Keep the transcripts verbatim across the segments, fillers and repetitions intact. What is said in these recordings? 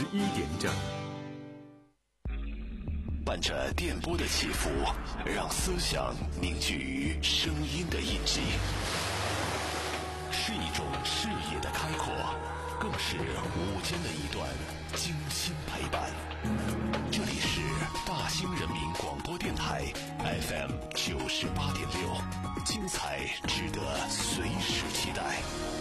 一点整。 伴着电波的起伏，让思想凝聚于声音的印记，是一种视野的开阔，更是午间的一段精心陪伴。这里是大兴人民广播电台 F M 九十八点六，精彩值得随时期待。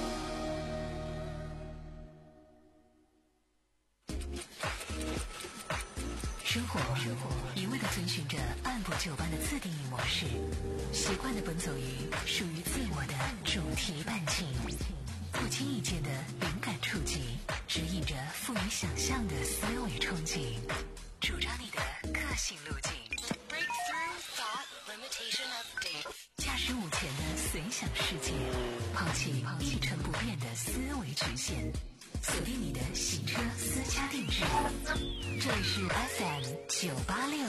生活一味地遵循着按部就班的自定义模式，习惯地奔走于属于自我的主题伴情，不经意间的灵感触及，指引着富于想象的思维憧憬，主张你的个性路径。驾驶午前的随想世界，抛弃一成不变的思维局限，锁定你的洗车私家定制。这里是 F M 九八六。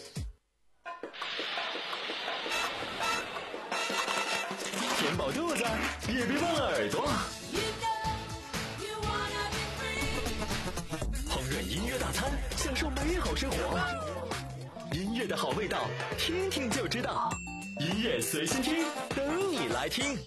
填饱肚子，也别忘了耳朵。烹饪音乐大餐，享受美好生活。音乐的好味道，听听就知道。音乐随心听，等你来听。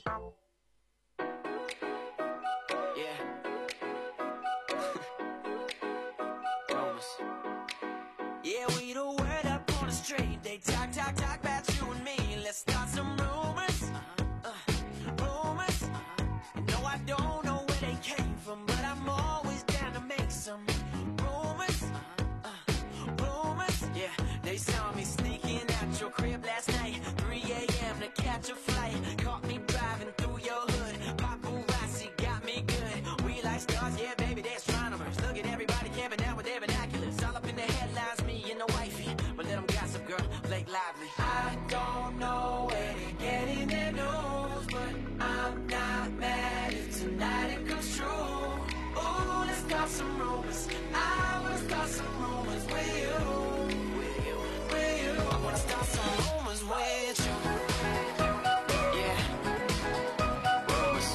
They talk, talk, talk about you and me. Let's start some rumors, uh, rumors. You know I don't know where they came from, but I'm always down to make some rumors, uh, rumors. Yeah, they saw me sneaking out your crib last night, three a.m. to catch a flight. Caught me driving through your hood. Paparazzi got me good. We like stars, yeah, baby, they're astronomers. Look at everybody camping out with their binoculars. All up in the headlines, me and the wifey. But let them gossip, girl, Blake Lively. I don't know where they're getting their news, but I'm not mad if tonight it comes true. Ooh, let's start some rumors. I wanna start some rumors with you, with you, with you. I wanna start some rumors with you. Yeah, rumors.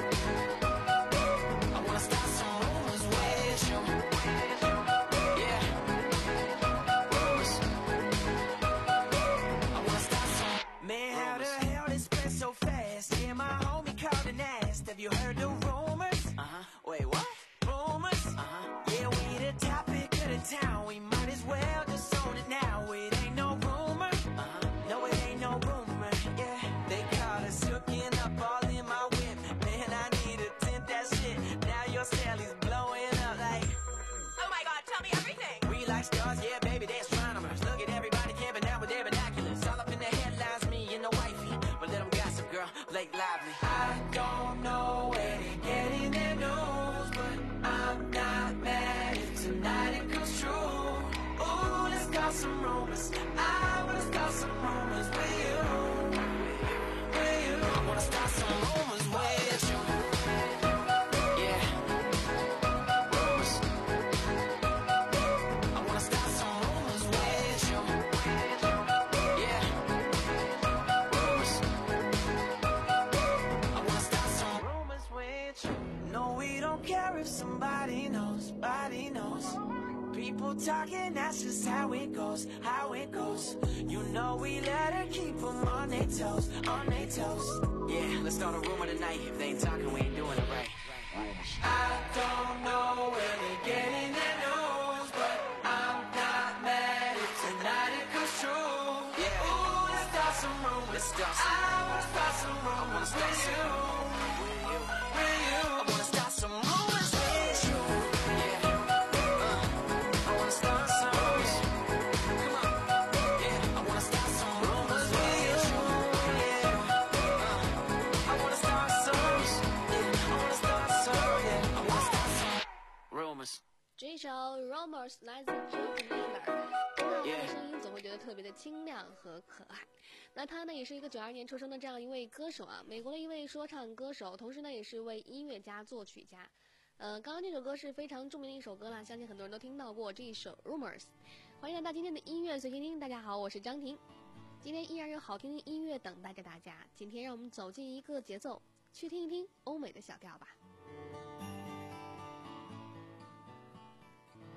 I wanna start some rumors with you. Yeah, rumors. Man, how the hell this been so fast? Yeah, my homie called and asked, have you heard the rumors? Uh-huh. Wait, what? Rumors? Uh-huh. Yeah, we the topic of the town. We might as well just own it now. It ain't no rumor. Uh-huh. No, it ain't no rumor. Yeah, they caught us hooking up all in my whip. Man, I need to tint that shit. Now your Sally's blowing up like, oh my God, tell me everything. We like stars, yeah, baby, they're astronomers. Look at everybody camping out with their binoculars. All up in the headlines, me and the wifey. But let them gossip, girl, Blake Lively. I don't know where they're getting their news, but I'm not mad if tonight it comes true. Ooh, let's start some rumors. I wanna start some rumors with you, with you. I wanna start some rumors with you. Yeah, rumors. I wanna start some rumors with you. Yeah, rumors. I wanna start some rumors with you. No, we don't care if somebody knows, somebody knows. People talking, that's just how it goes, how it goes. You know we let her keep them on their toes, on their toes. Yeah, let's start a rumor tonight. If they ain't talking, we ain't doing it right. I don't know where they're getting their news, but I'm not mad if tonight it comes true. Yeah, ooh, let's start some rumors. Let's start some I wanna start some rumors with you, with you, with you. I wanna start some rumors with you. Yeah, uh, I wanna start some rumors. Come on, yeah, I wanna start some rumors with you. Yeah, uh, I wanna start some rumors. Yeah, I wanna start some. Yeah, I wanna start some rumors. 这一首 Rumors 来自 John Mayer， 听到他的声音总会觉得特别的清亮和可爱。那他呢也是一个九二年出生的这样一位歌手啊，美国的一位说唱歌手，同时呢也是一位音乐家、作曲家。呃，刚刚这首歌是非常著名的一首歌啦，相信很多人都听到过这一首 Rumors。欢迎来到今天的音乐随心听，大家好，我是张婷。今天依然有好听的音乐等待着大家，今天让我们走进一个节奏，去听一听欧美的小调吧。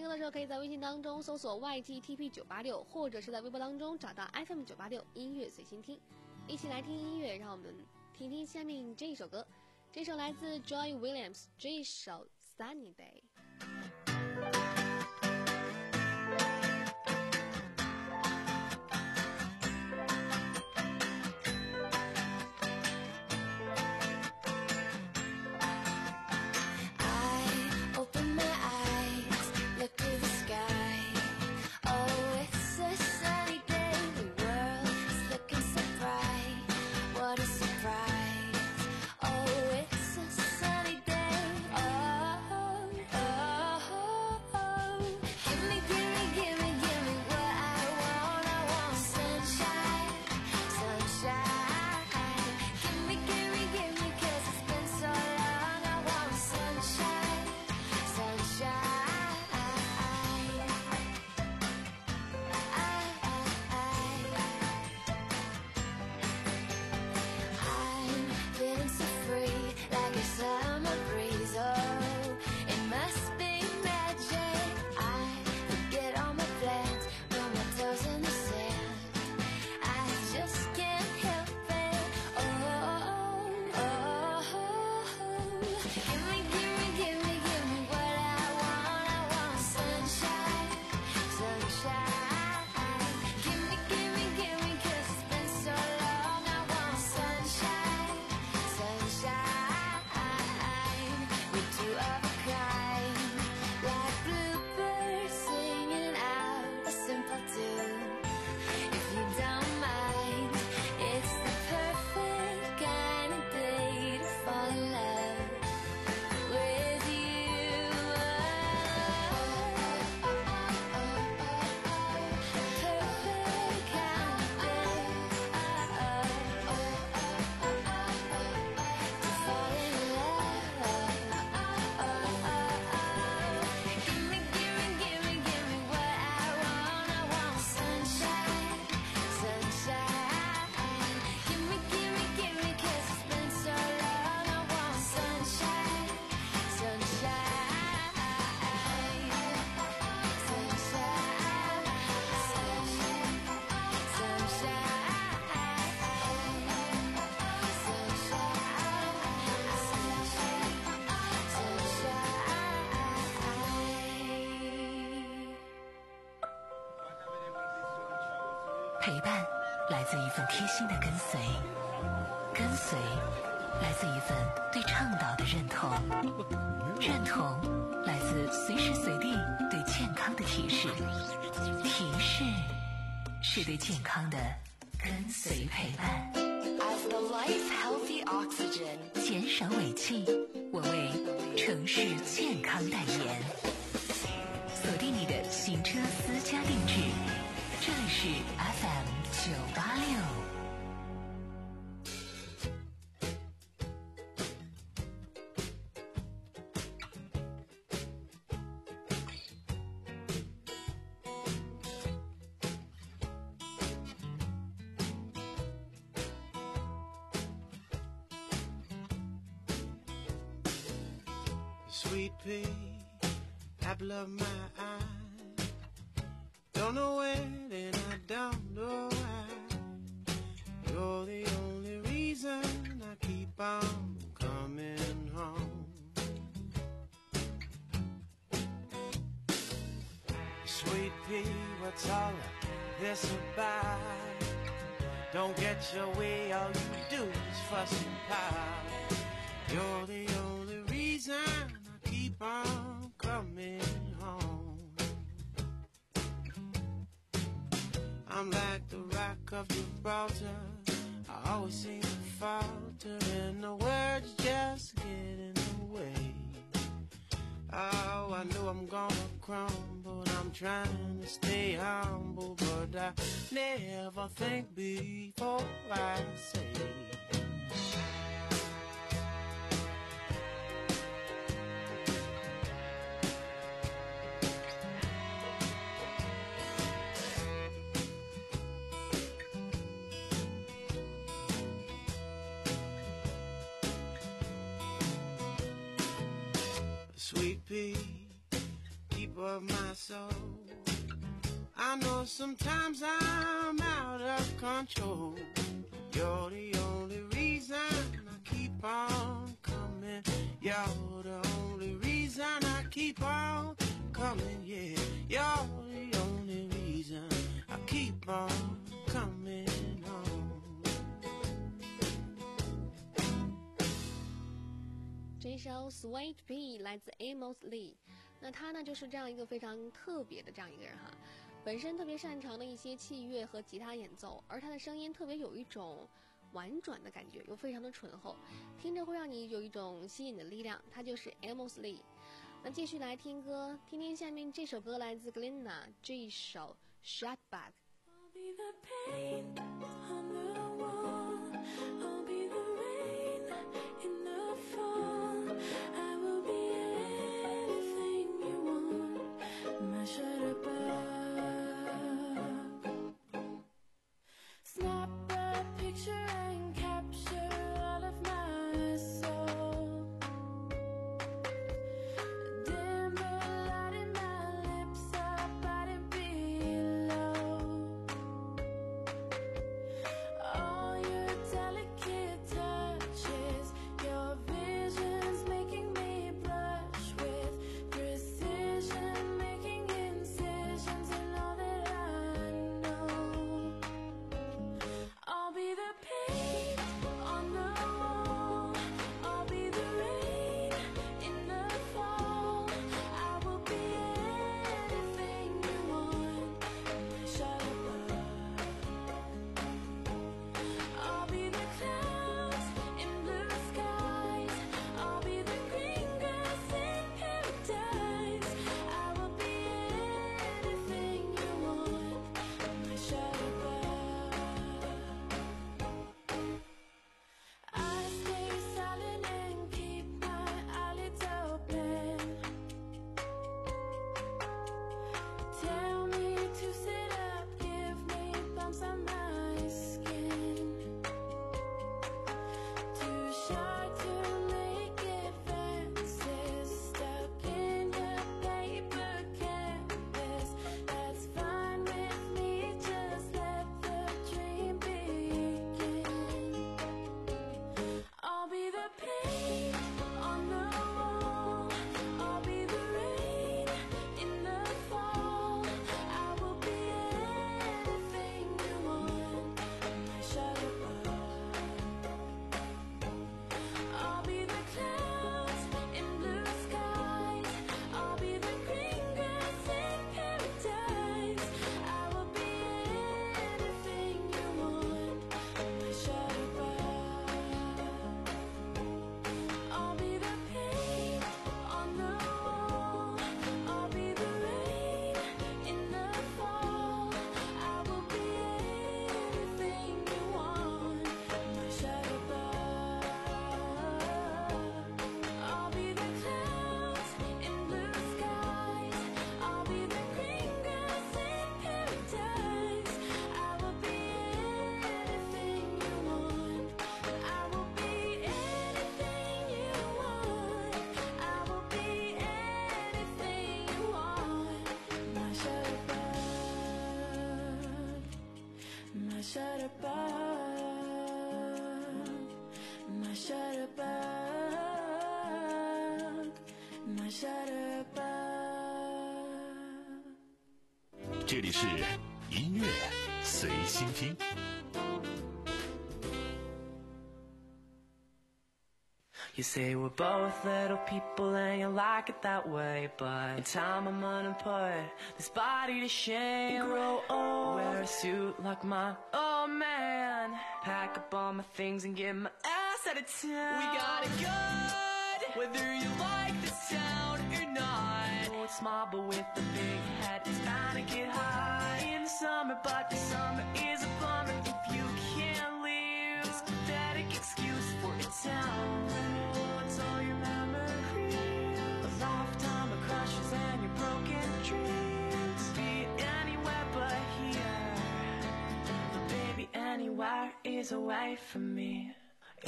歌的时候，可以在微信当中搜索 Y G T P 九八六，或者是在微博当中找到 F M 九八六音乐随心听，一起来听音乐。让我们听听下面这一首歌，这首来自 Joy Williams， 这一首 Sunny Day。 陪伴来自一份贴心的跟随，跟随来自一份对倡导的认同，认同来自随时随地对健康的提示，提示是对健康的跟随陪伴。 As the life healthy oxygen， 减少尾气，我为城市健康代言。锁定你的行车私家定制，这里是 F M 九八六。 Sweet pea, apple of my eye. Don't know when and I don't know why. You're the only reason I keep on coming home. Sweet pea, what's all of this about? Don't get your way, all you do is fuss and pout. You're the only reason I keep on coming home. I'm like the rock of Gibraltar, I always seem to falter, and the words just get in the way. Oh, I know I'm gonna crumble, I'm trying to stay humble, but I never think before I say. Sweet pea, keep of my soul. I know sometimes I'm out of control. You're the only reason I keep on coming. You're the only reason I keep on coming, yeah. You're the only reason I keep on coming on. 这首 Sweet Pea 来自 Amos Lee， 那他呢就是这样一个非常特别的这样一个人哈，本身特别擅长的一些器乐和吉他演奏，而他的声音特别有一种婉转的感觉，又非常的醇厚，听着会让你有一种吸引的力量，他就是 Amos Lee。 那继续来听歌，听听下面这首歌来自 Glenna 这一首 Shut Back。I'll be the pain on the wall, I'll be the rain in the fall, I will be anything you want, my shut back. Snap a picture and capture all of my soul. Dim the light in my lips, up and below. All your delicate touches, your visions making me blush with precision, making incisions in all that I know. I'll be the paint on the wall, I'll be the rain in the fall, I will be anything you want, my shut up. I'll be the clouds in blue skies, I'll be the green grass in paradise, I will be anything you want, my shut up. I stay silent and keep my eyelids open. Tell me to sit up, give me bumps on my skin. Too shy to make advances, stuck in your paper canvas. That's fine with me, just let the dream begin. I'll be the paint on the wall, I'll be the rain in the fall, I will be anything you want, my shut up. I'll be the clouds in blue skies, I'll be the green grass in paradise, I will be anything you want, my shut up. I'll be the paint on the wall, I'll be the rain in the fall, I will be anything you want, my shut up. I'll be the clouds in blue skies, I'll be the green grass in paradise, I will be anything you want, I will be anything you want, I will be anything you want, my shut up, my shut up, my shut up, my shut up. 这里是音乐随心听。 You say we're both little people and you like it that way, but in time I'm gonna put this body to shame. Grow old, wear a suit like mine. Oh man, pack up all my things and get my ass out of town. We got it good, whether you like this town or not. Oh, it's small but with the big head, it's bound to get hot in the summer, but the summer is a bummer if you can't leave. This pathetic excuse for a town. What's all your memories? A lifetime of crushes and your broken dreams. Be anywhere but here, but baby anywhere is away from me. If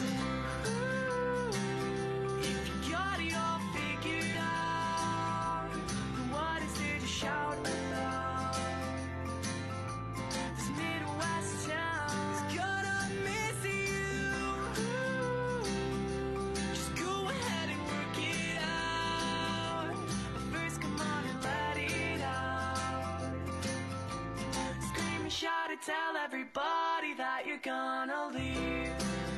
you got it all figured out, what is it to tell everybody that you're gonna leave.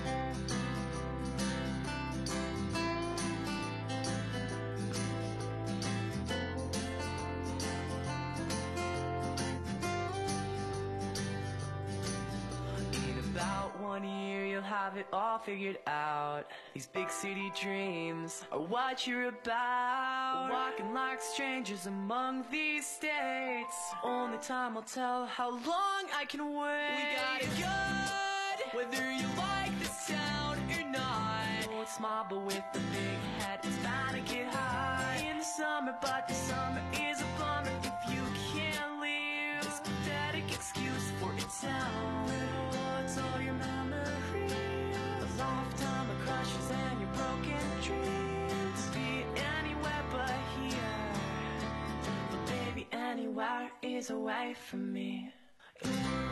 One year you'll have it all figured out. These big city dreams are what you're about. Walking like strangers among these states. Only time will tell how long I can wait. We got it good, whether you like this town or not. Oh, it's small but with a big head, it's bound to get high. In the summer, but the summer is a bummer if you can't leave. This pathetic excuse for a town. Little what's all your memories? A lifetime of crushes and your broken dreams. Be anywhere but here, but baby anywhere is away from me. If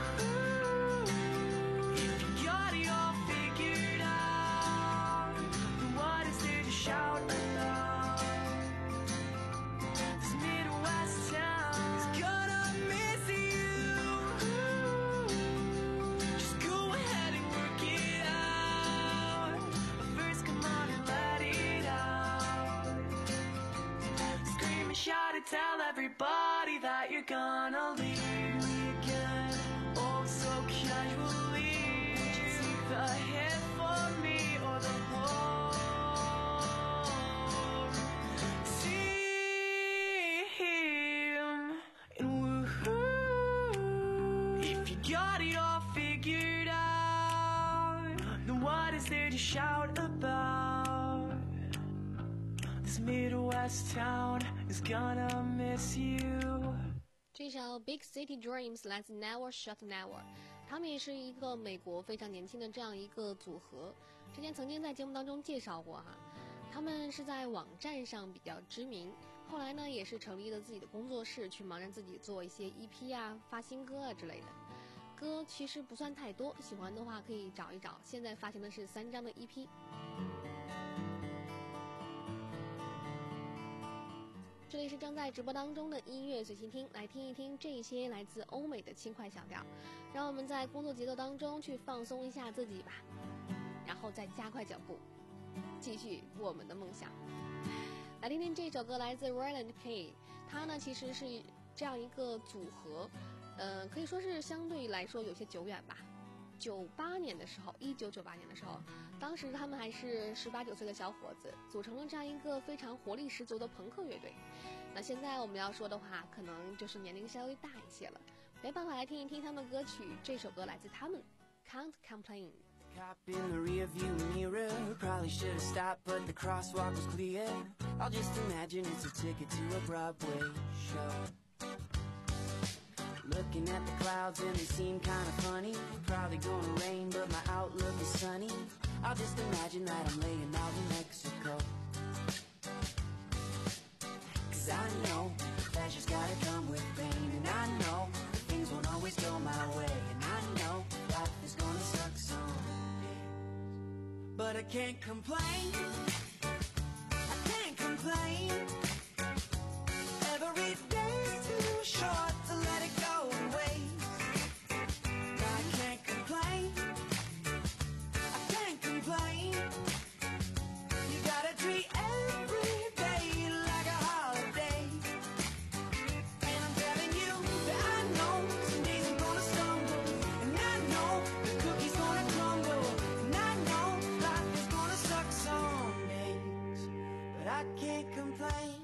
you got it all figured out, then what is there to shout about? This Midwest town is gonna miss you. Just go ahead and work it out. But first come on and let it out. Scream and shout and tell everybody that you're gonna leave. The hit for me or the whole see him and woohoo. If you got it all figured out, then what is there to shout about? This Midwest town is gonna miss you. 这首 Big City Dreams 来自 Never Shut Never， 他们也是一个美国非常年轻的这样一个组合，之前曾经在节目当中介绍过哈。他们是在网站上比较知名，后来呢也是成立了自己的工作室，去忙着自己做一些 E P 啊、发新歌啊之类的。歌其实不算太多，喜欢的话可以找一找，现在发行的是三张的 E P。这里是正在直播当中的音乐随心听，来听一听这些来自欧美的轻快小调，让我们在工作节奏当中去放松一下自己吧，然后再加快脚步，继续我们的梦想。来听听这首歌，来自 Ryland K， 他呢其实是这样一个组合，呃，可以说是相对来说有些久远吧。九八年的时候，一九九八年的时候，当时他们还是十八九岁的小伙子，组成了这样一个非常活力十足的朋克乐队。那现在我们要说的话，可能就是年龄稍微大一些了，没办法，来听一听他们的歌曲。这首歌来自他们 Can't Complain。 Cop in the rearview mirror, probably should have stopped, but the crosswalk was clear. I'll just imagine it's a ticket to a Broadway show. Looking at the clouds and they seem kind of funny. Probably gonna rain, but my outlook is sunny. I'll just imagine that I'm laying out in Mexico. Cause I know pleasure's gotta come with pain. And I know things won't always go my way. And I know life is gonna suck someday. But I can't complain, I can't complain. Every day's too short to let it go and waste. I can't complain, I can't complain. You gotta treat every day like a holiday. And I'm telling you that I know some days I'm gonna stumble, and I know the cookie's gonna crumble, and I know life is gonna suck some days, but I can't complain.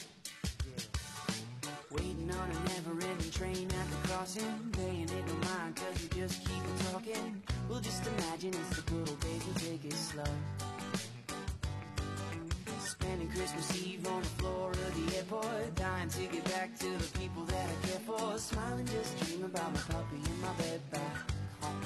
Waiting on a never-ending train at the crossing, paying it no mind cause you just keep on talking. We'll just imagine it's the good old days, we'll take it slow. Spending Christmas Eve on the floor of the airport, dying to get back to the people that I care for. Smiling, just dream about my puppy in my bed back home.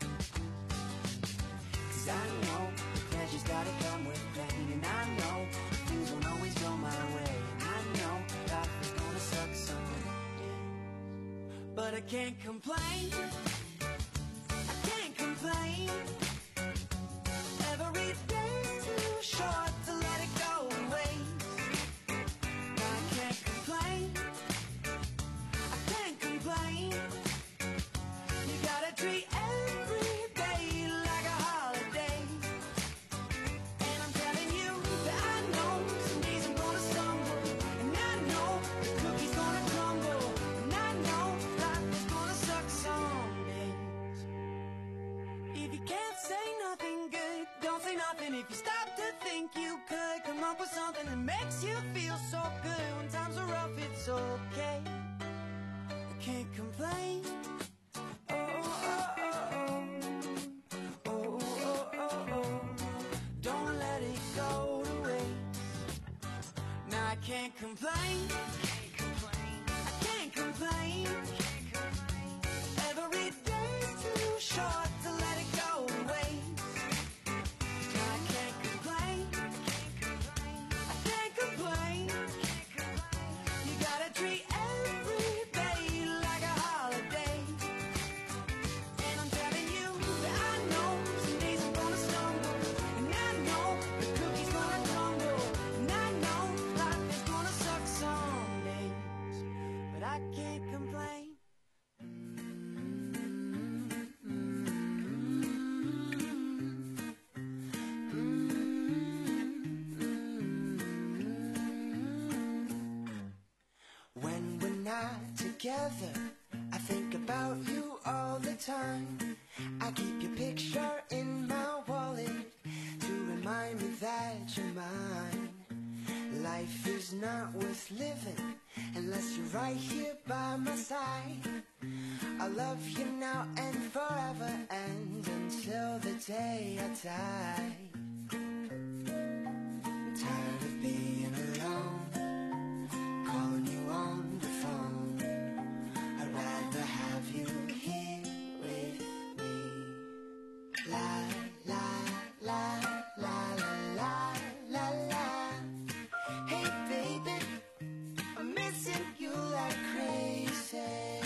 Cause I know the pleasure's gotta come with pain. And I know things won't always go my way. And I know life is gonna suck someday, but I can't complain, I can't complain. Every day's too short to let it go and waste. I can't complain, I can't complain. can't complain. I can't complain. Every day's too short to let it go and waste. I can't complain. I can't complain. You gotta treat every day like a holiday. And I'm telling you that I know some days I'm gonna stumble, and I know the cookie's gonna crumble, and I know life is gonna suck some days, but I can't complain. When we're not together, I think about you all the time. I keep your picture in my wallet to remind me that you're mine. Life is not worth living unless you're right here by my side. I love you now and forever and until the day I die. I'm tired of being alone, calling you on the phone. I'd rather have you here with me. La la la la la la la. Hey baby, I'm missing you like crazy.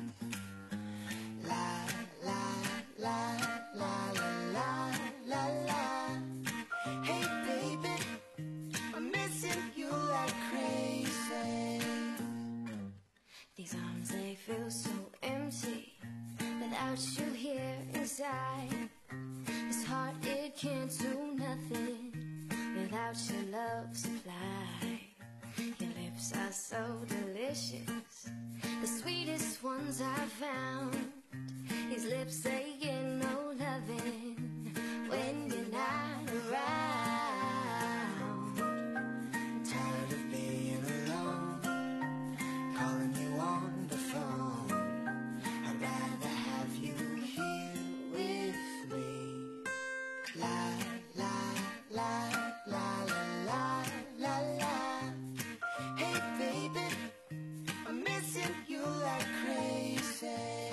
La la la la la la la. Hey baby, I'm missing you like crazy. These arms, they feel so empty without you here inside. This heart, it can't do nothing without your love supply. Your lips are so delicious, the sweetest ones I've found. These lips, they get no loving when you're not around. I'm tired of being alone, calling you on the phone. I'd rather have you here with me. La la la la la la la. Hey baby, I'm missing you like crazy.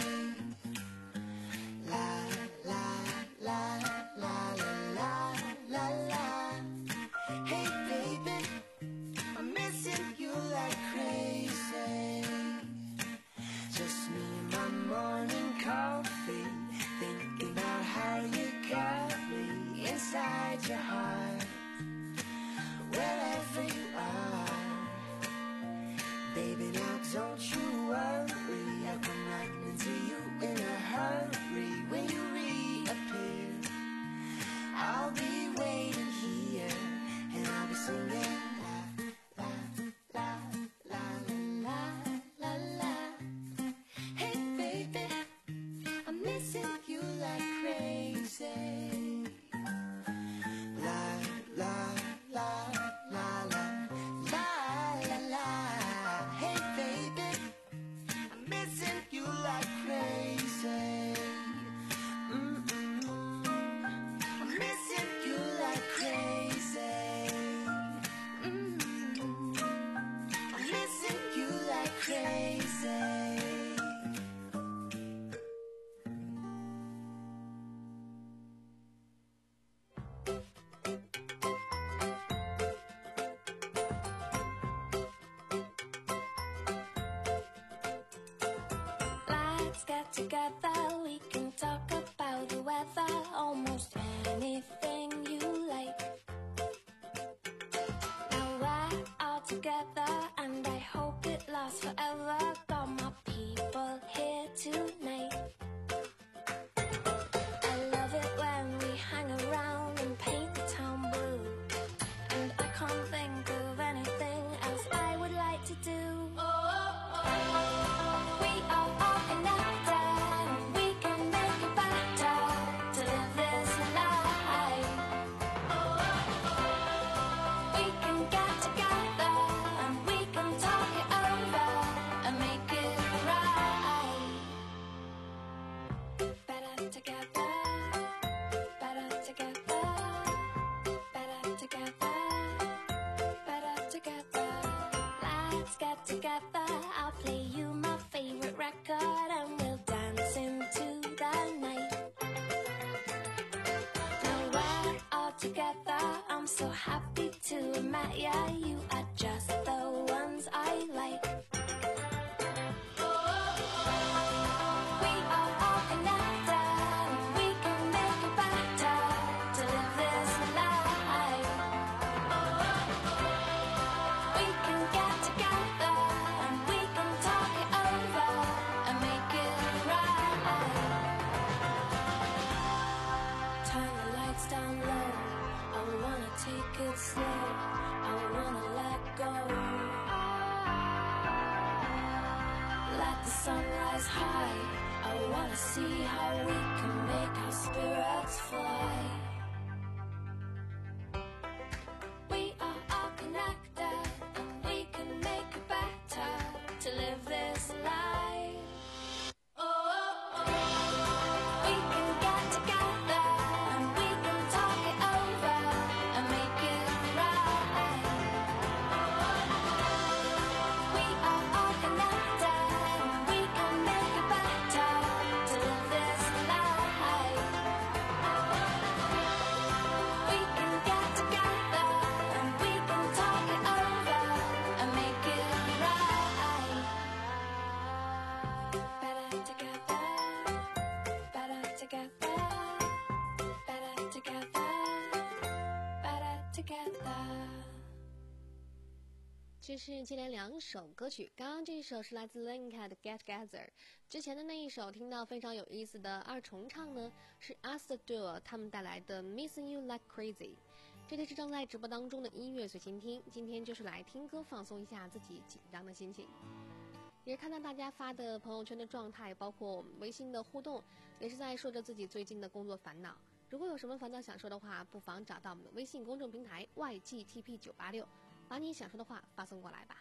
La la la la la la la. Hey baby, I'm missing you like crazy. Just me and my morning coffee, thinking about how you got me inside your heart. Wherever you are, baby, now don't you worry. I'll come running to you in a hurry. When you reappear, I'll be waiting here, and I'll be singing la la la la la la la. Hey baby, I'm missing you like crazy. La la la la la la la la. Hey baby, I'm missing you like crazy. Mm-mm. I'm missing you like crazy. Mm-mm. I'm missing you like crazy. Let's get together, we can talk about the weather, almost anything you like. Now we're all together and I hope it lasts forever. Got my people here tonight. I love it when we hang around and paint the town blue, and I can't think of anything else I would like to do. We are all connected, we can make it better to live this life. We can get together and we can talk it over and make it right. Better together, better together, better together, better together. together. I'll play you my favorite record and we'll dance into the night. Now we're all together, I'm so happy to have met ya. You are just the ones I like. Sunrise high, I wanna see how we can make our spirits fly. We are all connected and we can make it better to live this life. Oh, oh, oh. We can get together and we can talk it over and make it right. We are all connected. together。 这是接连两首歌曲，刚刚这一首是来自 Linka 的 Get Together， 之前的那一首听到非常有意思的二重唱呢，是 Us The Duo 他们带来的 Missing You Like Crazy。这里是正在直播当中的音乐随心听，今天就是来听歌放松一下自己紧张的心情。也是看到大家发的朋友圈的状态，包括我们微信的互动，也是在说着自己最近的工作烦恼。如果有什么烦恼想说的话，不妨找到我们的微信公众平台 Y G T P 九八六，把你想说的话发送过来吧。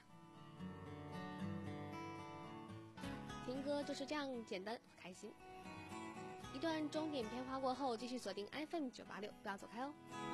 听歌就是这样简单开心。一段钟点片花过后，继续锁定 F M 九八六，不要走开哦。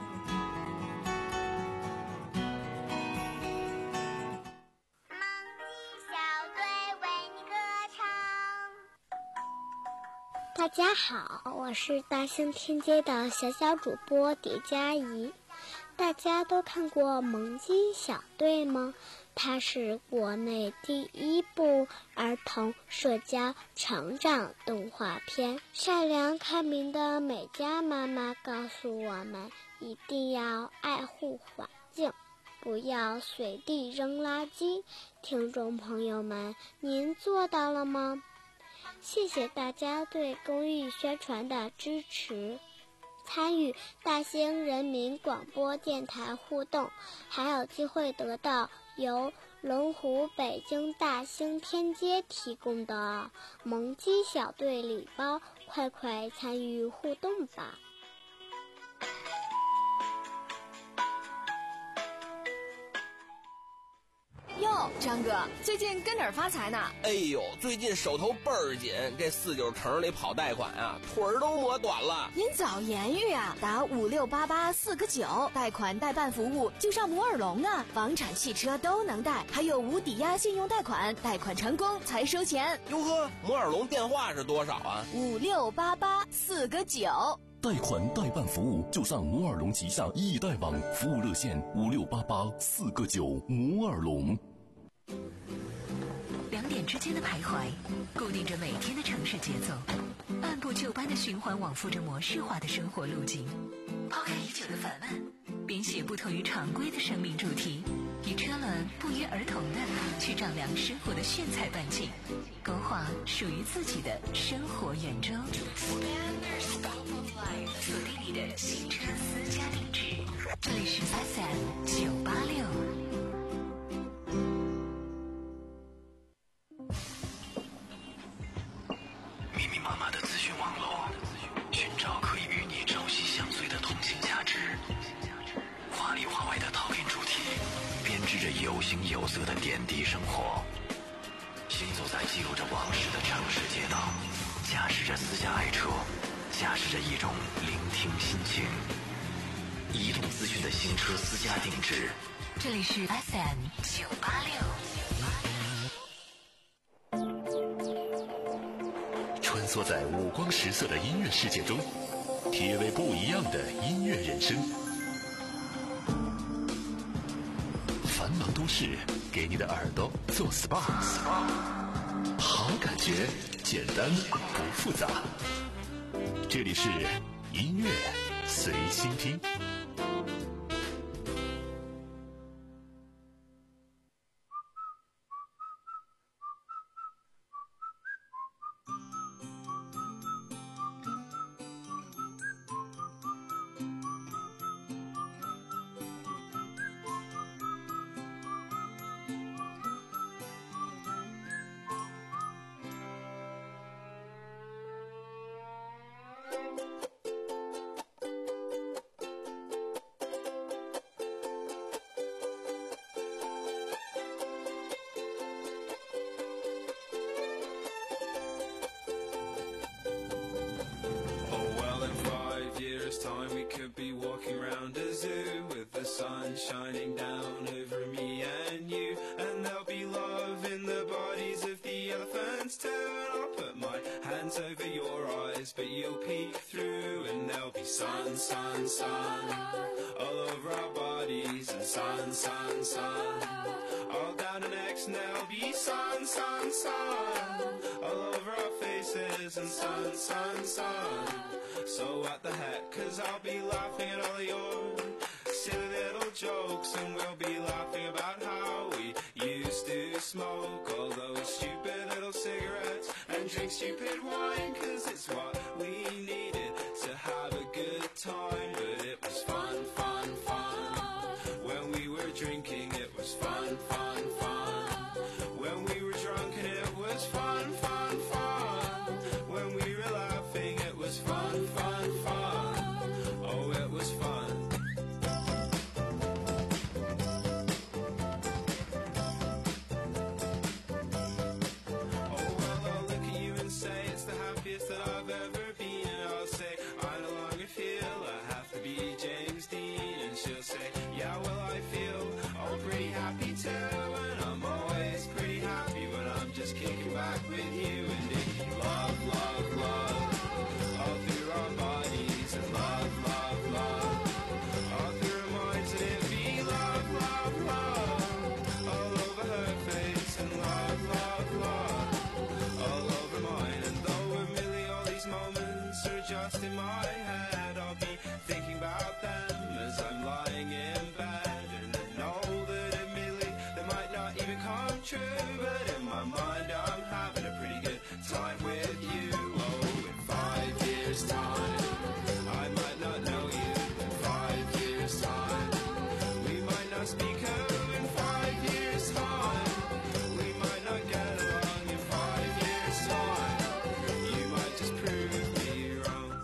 大家好，我是大兴天街的小小主播蝶佳怡。大家都看过《萌鸡小队》吗？它是国内第一部儿童社交成长动画片。善良开明的美嘉妈妈告诉我们，一定要爱护环境，不要随地扔垃圾。听众朋友们，您做到了吗？谢谢大家对公益宣传的支持。参与大兴人民广播电台互动，还有机会得到由龙湖北京大兴天街提供的萌鸡小队礼包，快快参与互动吧。 哟，张哥，最近跟哪儿发财呢？ 哎呦，最近手头倍儿紧，这四九城里跑贷款啊，腿儿都磨短了。 您早言语啊，打五六八八四个九，贷款代办服务就上摩尔龙啊，房产汽车都能贷，还有无抵押信用贷款，贷款成功才收钱。 哟呵，摩尔龙电话是多少啊？ 五六八八四个九。 贷款代办服务就上摩尔龙旗下易贷网，服务热线五六八八四个九。摩尔龙。 两点之间的徘徊，固定着每天的城市节奏，按部就班的循环往复着模式化的生活路径。抛开已久的烦闷，编写不同于常规的生命主题，以车轮不约而同的去丈量生活的炫彩半径，勾画属于自己的生活圆周。锁定你的新车私家定制，这里是 F M 九八六。 密密麻麻的资讯网络，寻找可以与你朝夕相随的同性价值。华里华外的讨论主题，编织着有形有色的点滴生活。行走在记录着往事的城市街道，驾驶着私家爱车，驾驶着一种聆听心情。移动资讯的新车私家定制， 这里是 F M 九八六。 穿梭在五光十色的音乐世界中，体味不一样的音乐人生。繁忙都市给你的耳朵做 S P A， 好感觉简单不复杂。这里是音乐随心听。 Time we could be walking around a zoo with the sun shining down over me and you, and there'll be love in the bodies of the elephants too. And I'll put my hands over your eyes, but you'll peek through, and there'll be sun, sun, sun all over our bodies, and sun, sun, sun all down our necks, and there'll be sun, sun, sun all over our faces, and sun, sun, sun. So what the heck, 'cause I'll be laughing at all of your silly little jokes, and we'll be laughing about how we used to smoke all those stupid little cigarettes and drink stupid wine, 'cause it's what we needed to have a good time. But it was fun, fun, fun when we were drinking. It was fun, fun, fun when we were drunk, and it was fun, fun, fun when we were laughing. It was fun, fun, fun. Oh, it was fun. Oh, well, I'll look at you and say it's the happiest that I've ever been. And I'll say I no longer feel I have to be James Dean. And she'll say, yeah, well, I feel oh pretty happy too. And I'm always pretty happy when I'm just kicking back with you. And if you love, love, love all through our bodies, and love, love, love all through our minds, and it be love, love, love all over her face, and love, love, love all over mine. And though admittedly all these moments are just in my head, I'll be thinking about them as I'm lying in bed, and I know that admittedly they might not even come true, but in my mind I'm having a pretty good time with you. Oh, in five years time I might not know you. In five years time we might not speak. Oh, in five years time we might not get along. In five years time you might just prove me wrong.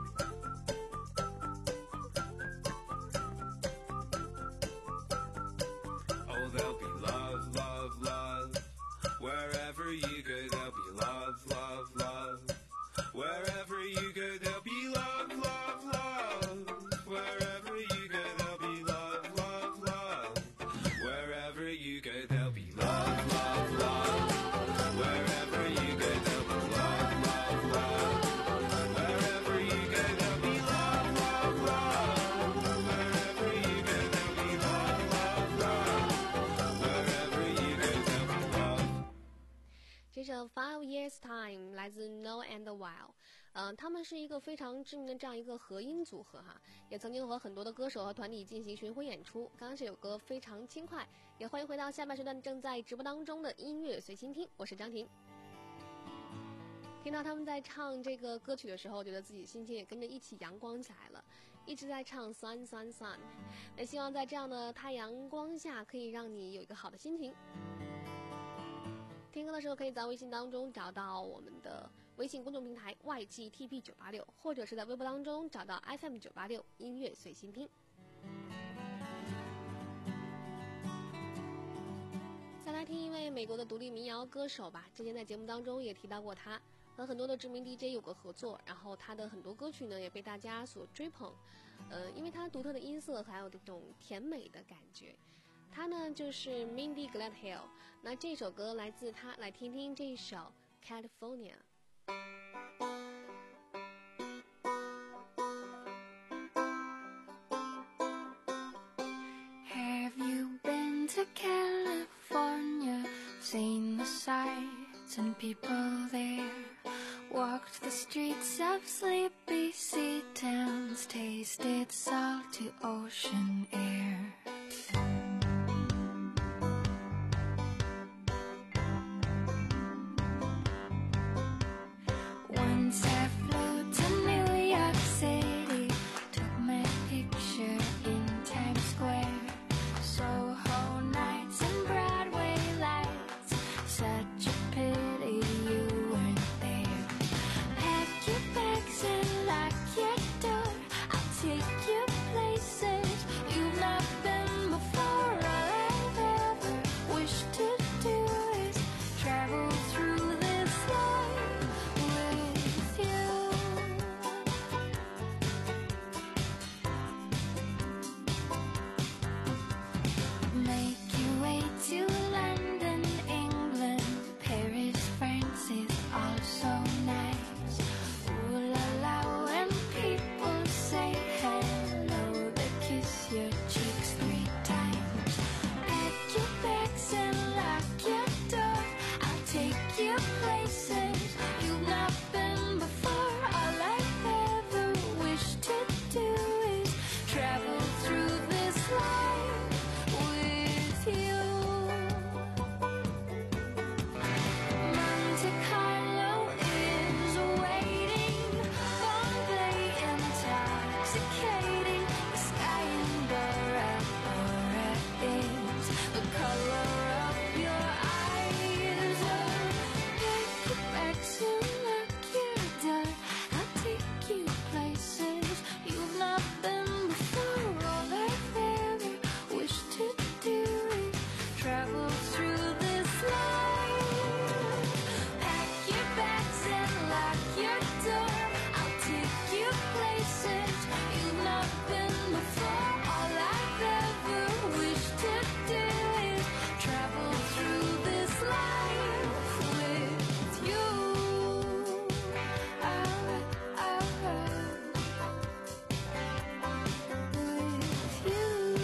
Oh, there'll be love, love, love wherever you go. There'll be love, love, love wherever you go. There'll be love, love, love wherever you go. There'll be love, love, love wherever you go. There'll be love, love, love wherever you go. There'll be love, love, love wherever you go. There'll be love, love, love wherever you go. There'll be love, love, love wherever you go. There'll be love. 这首 Five Years Time 来自 No and Wild， 嗯、呃，他们是一个非常知名的这样一个合音组合哈，也曾经和很多的歌手和团体进行巡回演出。刚刚这首歌非常轻快，也欢迎回到下半时段正在直播当中的音乐随心听，我是张婷。听到他们在唱这个歌曲的时候，觉得自己心情也跟着一起阳光起来了，一直在唱 Sun Sun Sun， 也希望在这样的太阳光下可以让你有一个好的心情。听歌的时候可以在微信当中找到我们的微信公众平台 Y G T P 九八六， 或者是在微博当中找到 F M 九八六音乐随心听。再来听一位美国的独立民谣歌手吧，之前在节目当中也提到过他，和很多的知名 D J 有过合作，然后他的很多歌曲呢也被大家所追捧，呃，因为他独特的音色还有这种甜美的感觉。他呢就是 Mindy Gledhill， 那这首歌来自他，来听听这首 California。 seen the sights and people there, walked the streets of sleepy sea towns, tasted salty ocean air. Once I flew to New York City, took my picture in Times Square, Soho nights and Broadway lights, such a pity you weren't there. Pack your bags and lock your door, I'll take you places you've not been before. All I've ever wished to do is travel through this life with you. Make your way to London, England, Paris, France is also nice. Ooh la la, when people say hello, they kiss your cheeks three times. Pack your bags and lock your door, I'll take you places you've not been before. All I've ever wished to do is travel through this life with you. Monte Carlo is waiting, Bombay intoxicating, the sky in Bora Bora is the color of your eyes. Oh, pack your bags and lock your door, I'll take you places you've not been before. All I've ever wished to do is travel through this life. Pack your bags and lock your door, I'll take you places you've not been before. All I've ever wished to do is travel through this life with you. Ah, ah, ah. With you.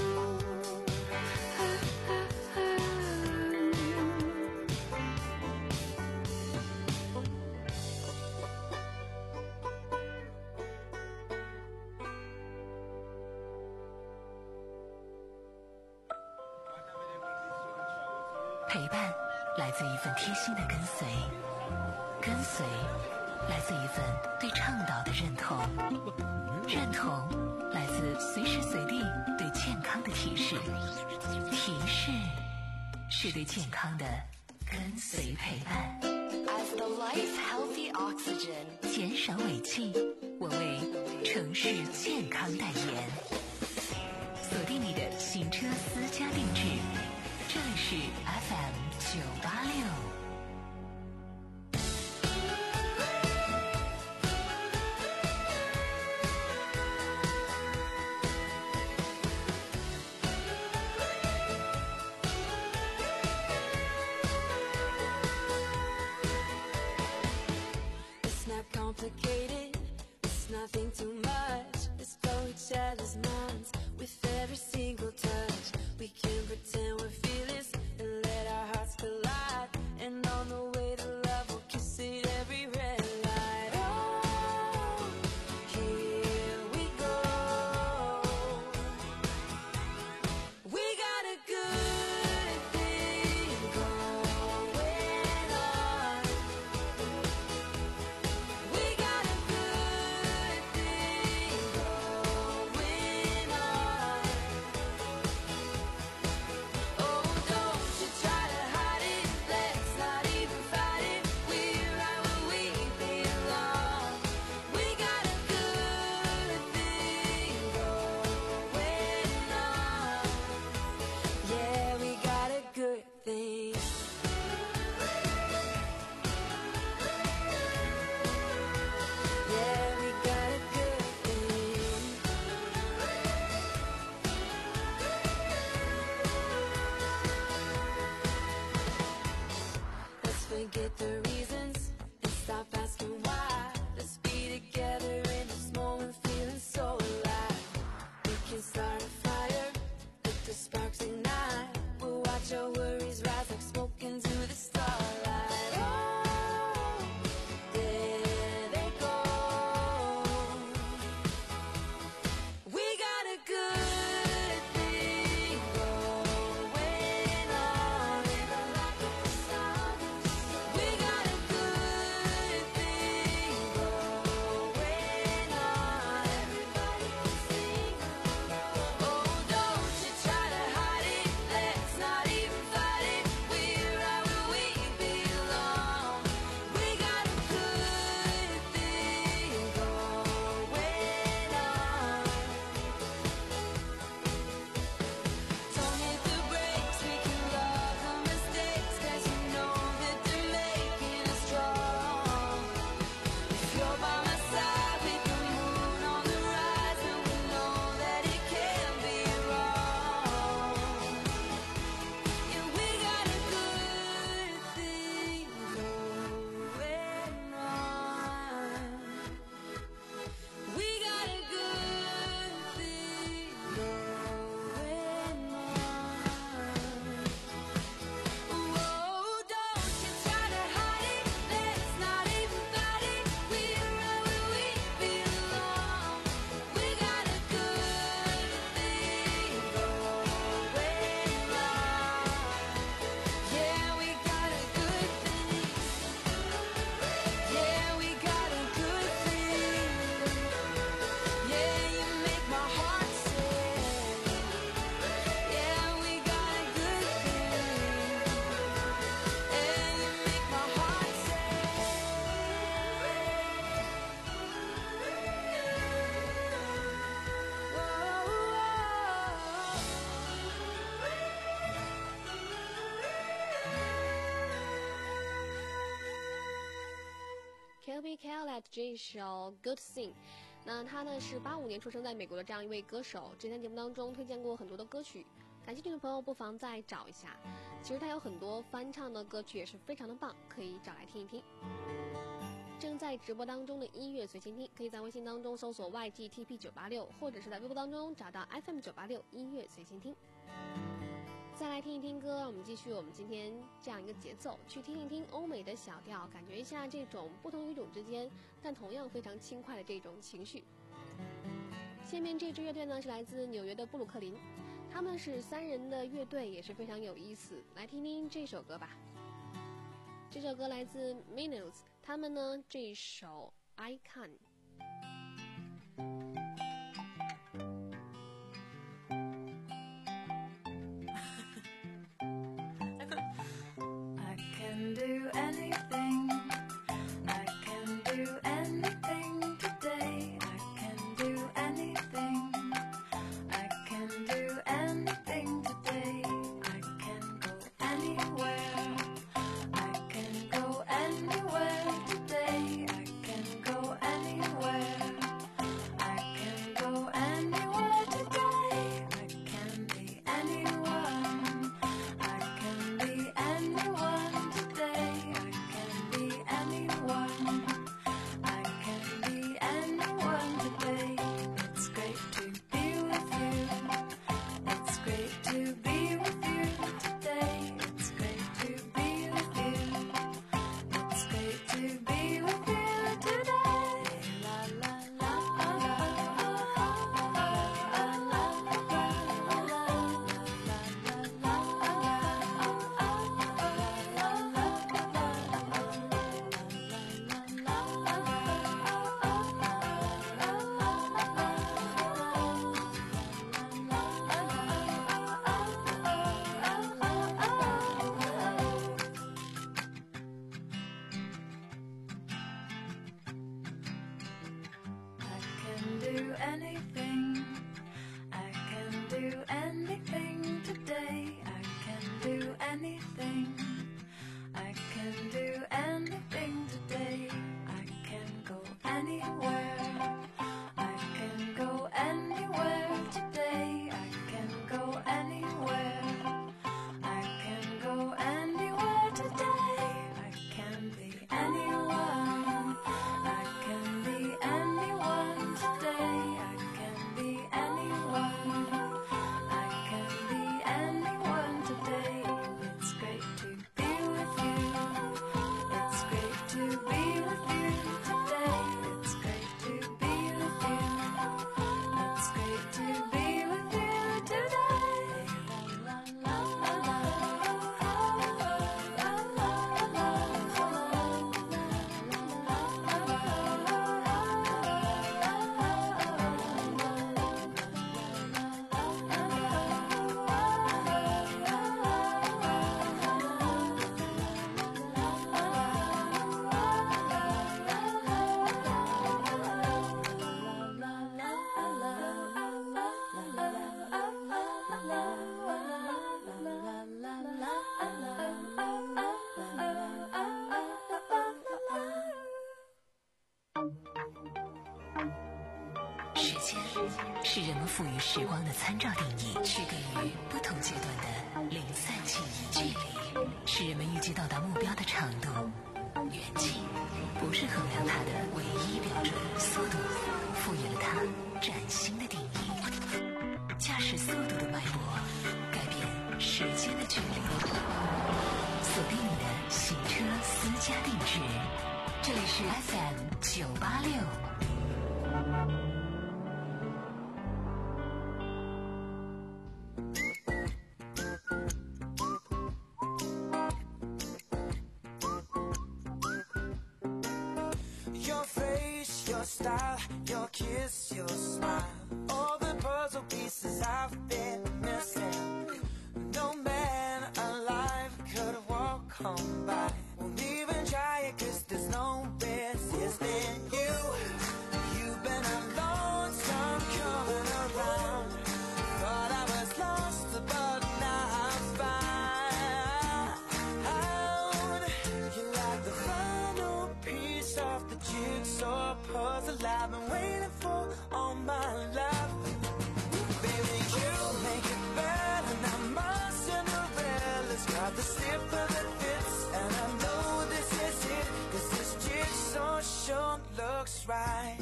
Ah, ah, ah. 陪伴来自一份贴心的跟随，跟随来自一份对倡导的认同，认同来自随时随地对健康的提示，提示是对健康的跟随陪伴。 As the life healthy oxygen. 减少尾气，我为城市健康代言。锁定你的行车私家定制，这里是 F M 九八六。 It's not complicated, it's nothing too much. Let's blow each other's minds with every single touch. We can pretend we're fearless and let our hearts collide. And on the way to love, we'll kiss it every red light. Oh, here we go. We got a good thing going on. We got a good thing going on. Oh, don't you try to hide it, let's not even fight it. We're right where we belong. We got a good thing going on. Yeah, we got a good thing. Yeah, we got a good thing. Let's forget the reasons and stop asking why. Let's be together in this moment, feeling so alive. We can start a fire, let the sparks ignite. We'll watch our worries rise like smoke into the Sylvie Khaled 这首 Good Thing。那他呢是八五年出生在美国的这样一位歌手，之前节目当中推荐过很多的歌曲，感兴趣的朋友不妨再找一下。其实他有很多翻唱的歌曲也是非常的棒，可以找来听一听。正在直播当中的音乐随心听，可以在微信当中搜索 Y G T P 九八六，或者是在微博当中找到 F M 九八六音乐随心听。再来听一听歌，让我们继续我们今天这样一个节奏，去听一听欧美的小调，感觉一下这种不同语种之间但同样非常轻快的这种情绪。下面这支乐队呢是来自纽约的布鲁克林，他们是三人的乐队，也是非常有意思。来听听这首歌吧。这首歌来自 Minus， 他们呢这首 I Can。 Do anything, I can do anything today. I can do anything, I can do anything today. I can go anywhere, I can go anywhere today. I can go anywhere, I can go anywhere today. I can be anyone, I can be anyone. 是人们赋予时光的参照定义，区隔于不同阶段的零散记忆。距离是人们预计到达目标的长度，远近不是衡量它的唯一标准。速度赋予了它崭新的定义，驾驶速度的脉搏改变时间的距离。锁定你的行车私家定制，这里是 F M 九八六。 Style, your kiss, your smile, all the puzzle pieces I've been missing. No man alive could walk on by. Won't even try it 'cause there's no resisting you. You've been a lonesome coming around. Thought I was lost, but now I'm found. You're like the final piece of the puzzle I've been waiting for all my life. Baby, you make it better. Now my Cinderella's got the slipper that fits, and I know this is it, 'cause this jigsaw sure looks right.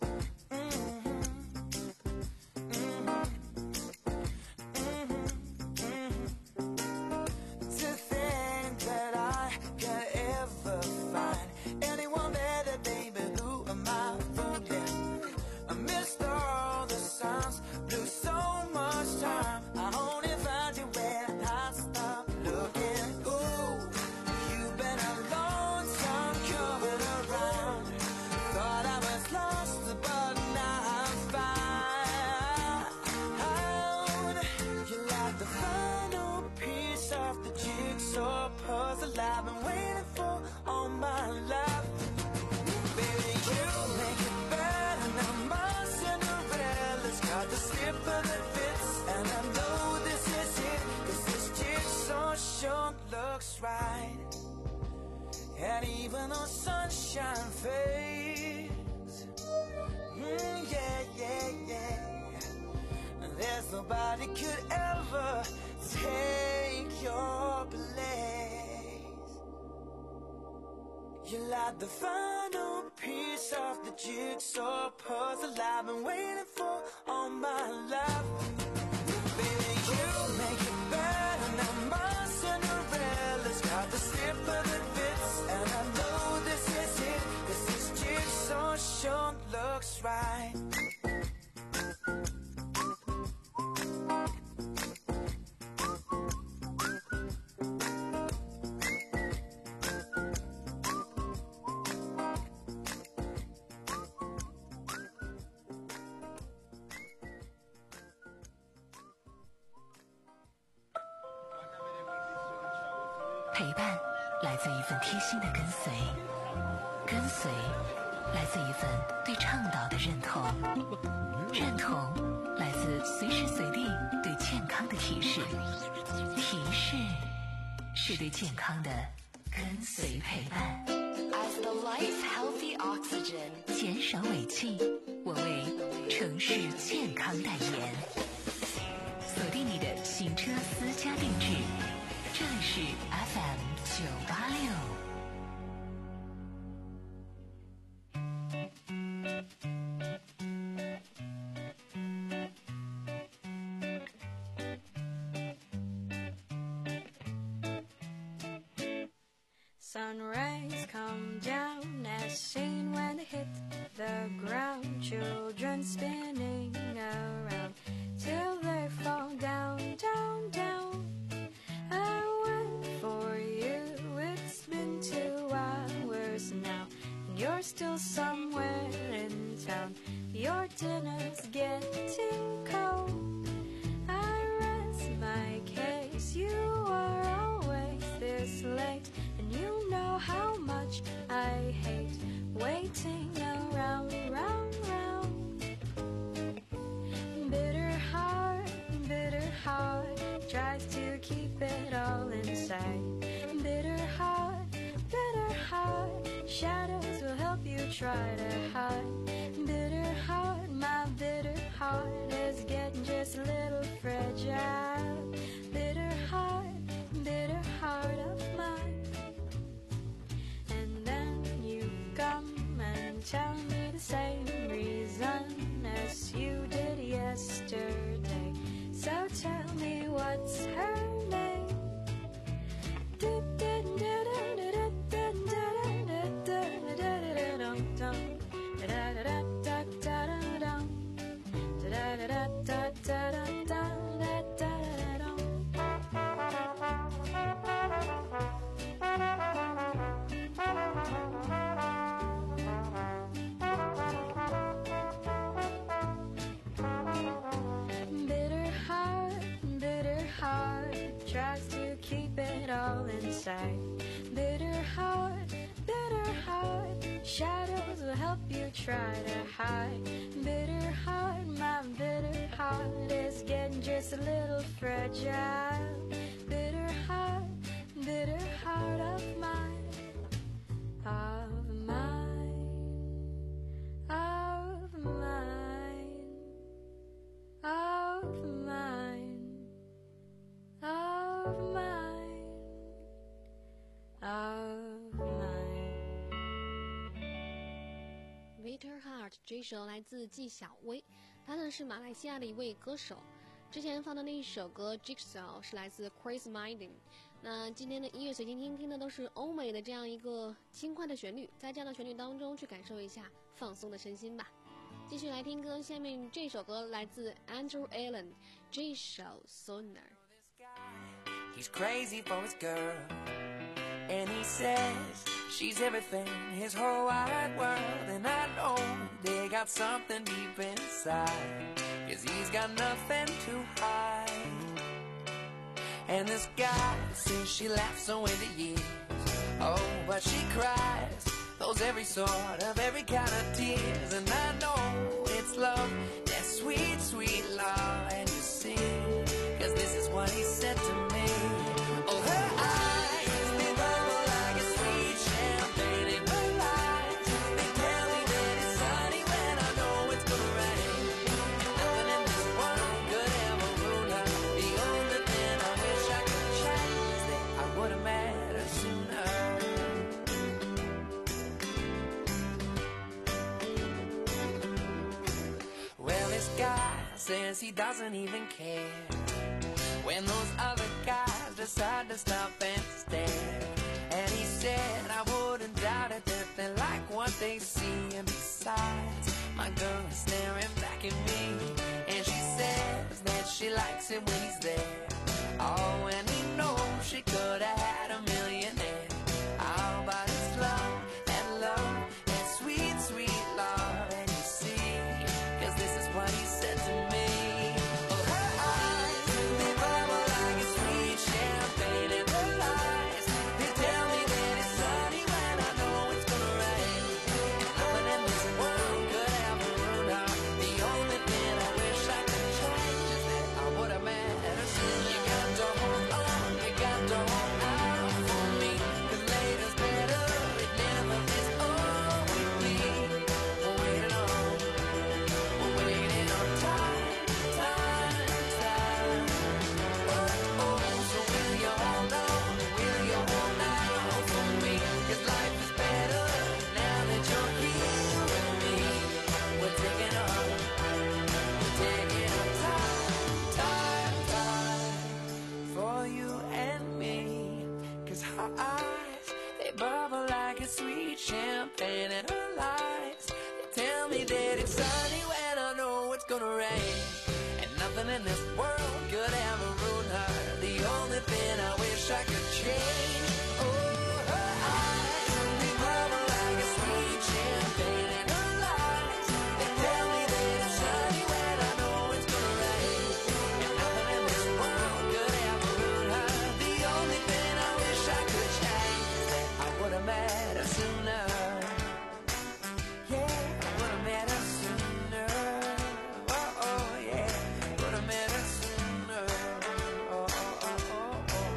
I've been waiting for all my life. Baby, you make it better. Now my Cinderella's got the slipper that fits, and I know this is it, 'cause this jigsaw sure looks right. And even though sunshine fades, mm, yeah, yeah, yeah, there's nobody could ever take your place. You're like the final piece of the jigsaw puzzle I've been waiting for all my life. Baby, you make it better. Now my Cinderella's got the slipper that fits, and I know this is it, 'cause this jigsaw sure looks right. 陪伴来自一份贴心的跟随，跟随来自一份对倡导的认同，认同来自随时随地对健康的提示，提示是对健康的跟随陪伴。 As the life healthy oxygen， 减少尾气，我为城市健康代言。锁定你的行车私家定制，这里是 F M 九八六。 Sun rays come down as seen when they hit the ground. Children spinning around till they fall down, down, down. I went for you, it's been two hours now, and you're still somewhere in town. Your dinner's getting cold. I rest my case, you are always this late. You know how much I hate waiting around, round, round. Bitter heart, bitter heart tries to keep it all inside. Bitter heart, bitter heart, shadows will help you try to hide. Bitter heart, my bitter heart is getting just a little fragile. Bitter heart, bitter heart of mine. Come and tell me the same reason as you did yesterday. So tell me what's her name. Bitter heart, bitter heart, shadows will help you try to hide. Bitter heart, my bitter heart is getting just a little fragile. Bitter heart, bitter heart of mine, of mine, Heart， 这首来自纪晓薇，她呢是马来西亚的一位歌手。之前放的那一首歌 Jigsaw 是来自 Chris Martin。那今天的音乐随心听听的都是欧美的这样一个轻快的旋律，在这样的旋律当中去感受一下放松的身心吧。继续来听歌，下面这首歌来自 Andrew Allen， 这首 Sooner。 He's crazy for his girl, and he says she's everything, his whole wide world. And I know they got something deep inside, 'cause he's got nothing to hide. And this guy says she laughs away the years, oh, but she cries those every sort of every kind of tears. And I know it's love, that sweet, sweet love. And you see, 'cause this is what he said to me. Oh, her eyes, they bubble like a sweet champagne. In her eyes, they tell me that it's sunny when I know it's gonna rain. And nothing in this world could ever ruin her. The only thing I wish I could change is that I would have met her sooner. Well, this guy says he doesn't even care when those other guys decide to stop and stare. And he said I wouldn't doubt it that they like what they see. And besides, my girl is staring back at me, and she says that she likes it when he's there. Oh, and he knows she could have had a millionaire. Oh, but it's love, that love, that sweet, sweet love. And you see, 'cause this is what he said to me. Oh, her eyes, they bubble like a sweet champagne. And her eyes, they tell me that it's sunny when I know it's gonna rain. And nothing in this world could ever ruin her. The only thing I wish I could change is that I would have met her soon. You got to hold on, you got to hold out for me, 'cause later's better, it never is. Oh, with me, we're waiting on, we're waiting on time, time, time. Oh, oh, so will you hold on, will you hold out for me, 'cause life is better now that you're here with me. We're taking on, we're taking on time, time, time for you and me. 'Cause her eyes, they bubble like a sweet champagne. And her lies, they tell me that it's sunny when I know it's gonna rain. And nothing in this world could ever ruin her. The only thing I wish I could change. Oh, her eyes, they bubble like a sweet champagne. And her lies, they tell me that it's sunny when I know it's gonna rain. And nothing in this world could ever ruin her. The only thing I wish I could change is that I would have met her sooner. Yeah, I would have met her sooner. Oh, oh, yeah, would have met her sooner. Oh, oh, oh, oh, oh.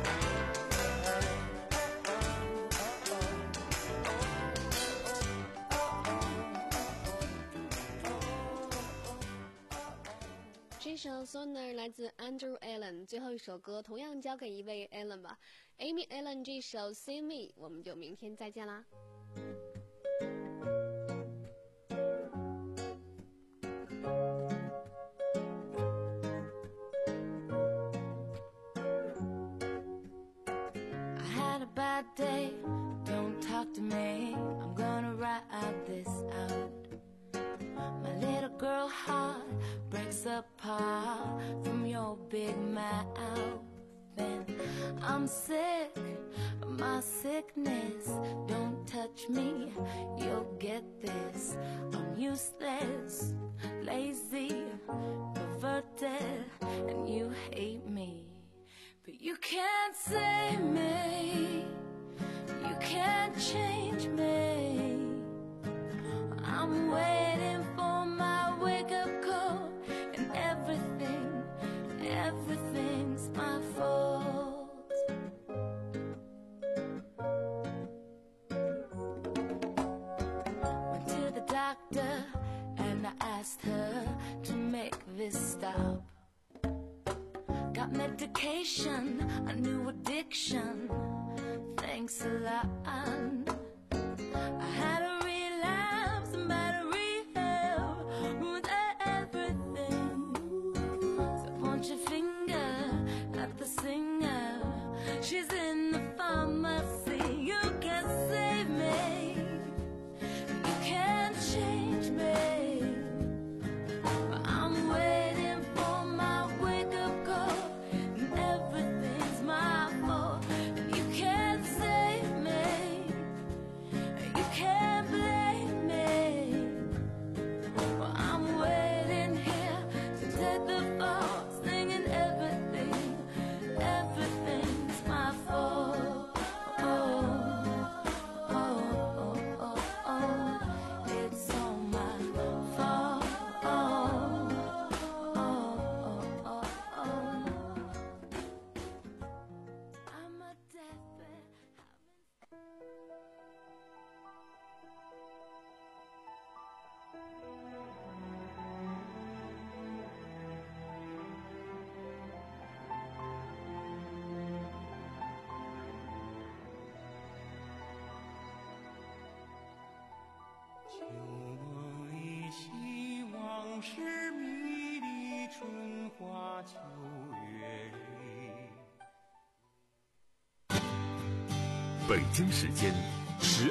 这首 Sooner 来自 Andrew Allen， 最后一首歌同样交给一位 Allen 吧 ，Amy Allen 这首 See Me， 我们就明天再见啦。 I had a bad day, don't talk to me, I'm gonna write this out. My little girl heart breaks apart from your big mouth. And I'm sick of my sickness, don't touch me, you'll get this. I'm useless, lazy, perverted, and you hate me. But you can't save me, you can't change me. I'm waiting for my wake-up call, and everything, everything's my fault. Went to the doctor and I asked her to make this stop. Got medication, a new addiction, thanks a lot. I had a relapse and battery rehab. 是迷离春花秋月泪。 北京时间十